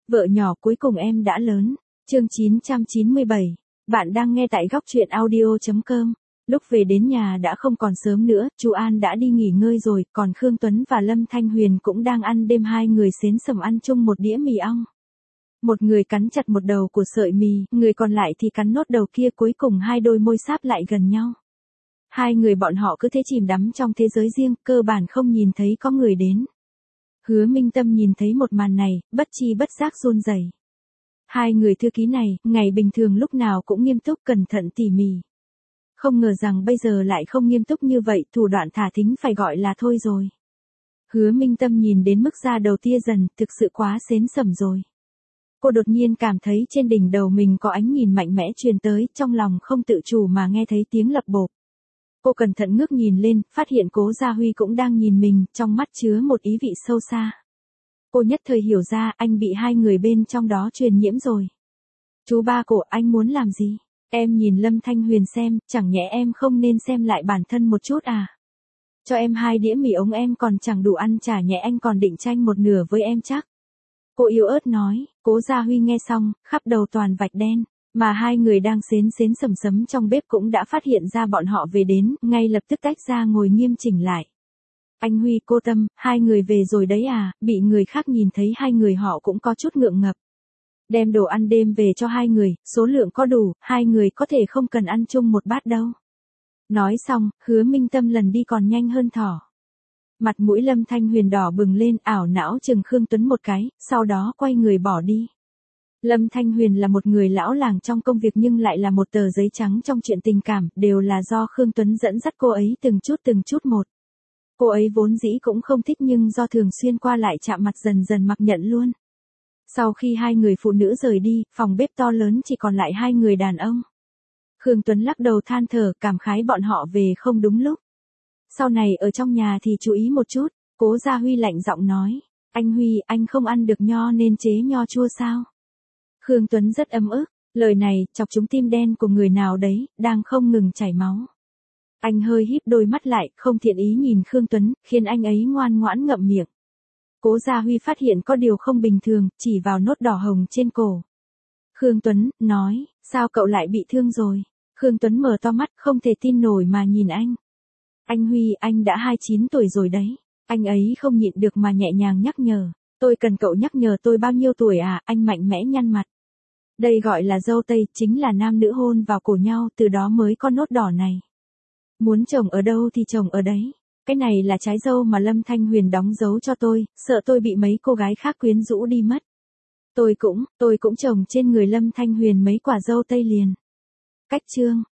Vợ nhỏ cuối cùng em đã lớn. Chương 997. Bạn đang nghe tại góc truyện audio.com. Lúc về đến nhà đã không còn sớm nữa, chú An đã đi nghỉ ngơi rồi, còn Khương Tuấn và Lâm Thanh Huyền cũng đang ăn đêm, hai người xến xẩm ăn chung một đĩa mì ong. Một người cắn chặt một đầu của sợi mì, người còn lại thì cắn nốt đầu kia, cuối cùng hai đôi môi sáp lại gần nhau. Hai người bọn họ cứ thế chìm đắm trong thế giới riêng, cơ bản không nhìn thấy có người đến. Hứa Minh Tâm nhìn thấy một màn này, bất chi bất giác run rẩy. Hai người thư ký này, ngày bình thường lúc nào cũng nghiêm túc cẩn thận tỉ mỉ. Không ngờ rằng bây giờ lại không nghiêm túc như vậy, thủ đoạn thả thính phải gọi là thôi rồi. Hứa Minh Tâm nhìn đến mức da đầu tia dần, thực sự quá xến xẩm rồi. Cô đột nhiên cảm thấy trên đỉnh đầu mình có ánh nhìn mạnh mẽ truyền tới, trong lòng không tự chủ mà nghe thấy tiếng lập bộp. Cô cẩn thận ngước nhìn lên, phát hiện Cố Gia Huy cũng đang nhìn mình, trong mắt chứa một ý vị sâu xa. Cô nhất thời hiểu ra, anh bị hai người bên trong đó truyền nhiễm rồi. Chú ba của anh muốn làm gì? Em nhìn Lâm Thanh Huyền xem, chẳng nhẽ em không nên xem lại bản thân một chút à? Cho em 2 đĩa mì ống em còn chẳng đủ ăn, chả nhẽ anh còn định tranh một nửa với em chắc? Cô yếu ớt nói. Cố Gia Huy nghe xong, khắp đầu toàn vạch đen. Mà hai người đang xến sầm sấm trong bếp cũng đã phát hiện ra bọn họ về đến, ngay lập tức tách ra ngồi nghiêm chỉnh lại. Anh Huy, cô Tâm, hai người về rồi đấy à? Bị người khác nhìn thấy hai người họ cũng có chút ngượng ngập. Đem đồ ăn đêm về cho hai người, số lượng có đủ, hai người có thể không cần ăn chung một bát đâu. Nói xong, Hứa Minh Tâm lần đi còn nhanh hơn thỏ. Mặt mũi Lâm Thanh Huyền đỏ bừng lên, ảo não chừng Khương Tuấn một cái, sau đó quay người bỏ đi. Lâm Thanh Huyền là một người lão làng trong công việc nhưng lại là một tờ giấy trắng trong chuyện tình cảm, đều là do Khương Tuấn dẫn dắt cô ấy từng chút một. Cô ấy vốn dĩ cũng không thích nhưng do thường xuyên qua lại chạm mặt dần dần mặc nhận luôn. Sau khi hai người phụ nữ rời đi, phòng bếp to lớn chỉ còn lại hai người đàn ông. Khương Tuấn lắc đầu than thở, cảm khái bọn họ về không đúng lúc. Sau này ở trong nhà thì chú ý một chút. Cố Gia Huy lạnh giọng nói. Anh Huy, anh không ăn được nho nên chế nho chua sao? Khương Tuấn rất ấm ức, lời này chọc trúng tim đen của người nào đấy, đang không ngừng chảy máu. Anh hơi híp đôi mắt lại, không thiện ý nhìn Khương Tuấn, khiến anh ấy ngoan ngoãn ngậm miệng. Cố Gia Huy phát hiện có điều không bình thường, chỉ vào nốt đỏ hồng trên cổ. Khương Tuấn, nói, sao cậu lại bị thương rồi? Khương Tuấn mở to mắt, không thể tin nổi mà nhìn anh. Anh Huy, anh đã 29 tuổi rồi đấy. Anh ấy không nhịn được mà nhẹ nhàng nhắc nhở. Tôi cần cậu nhắc nhở tôi bao nhiêu tuổi à? Anh mạnh mẽ nhăn mặt. Đây gọi là dâu tây, chính là nam nữ hôn vào cổ nhau, từ đó mới có nốt đỏ này. Muốn trồng ở đâu thì trồng ở đấy. Cái này là trái dâu mà Lâm Thanh Huyền đóng dấu cho tôi, sợ tôi bị mấy cô gái khác quyến rũ đi mất. Tôi cũng trồng trên người Lâm Thanh Huyền mấy quả dâu tây liền. Cách chương.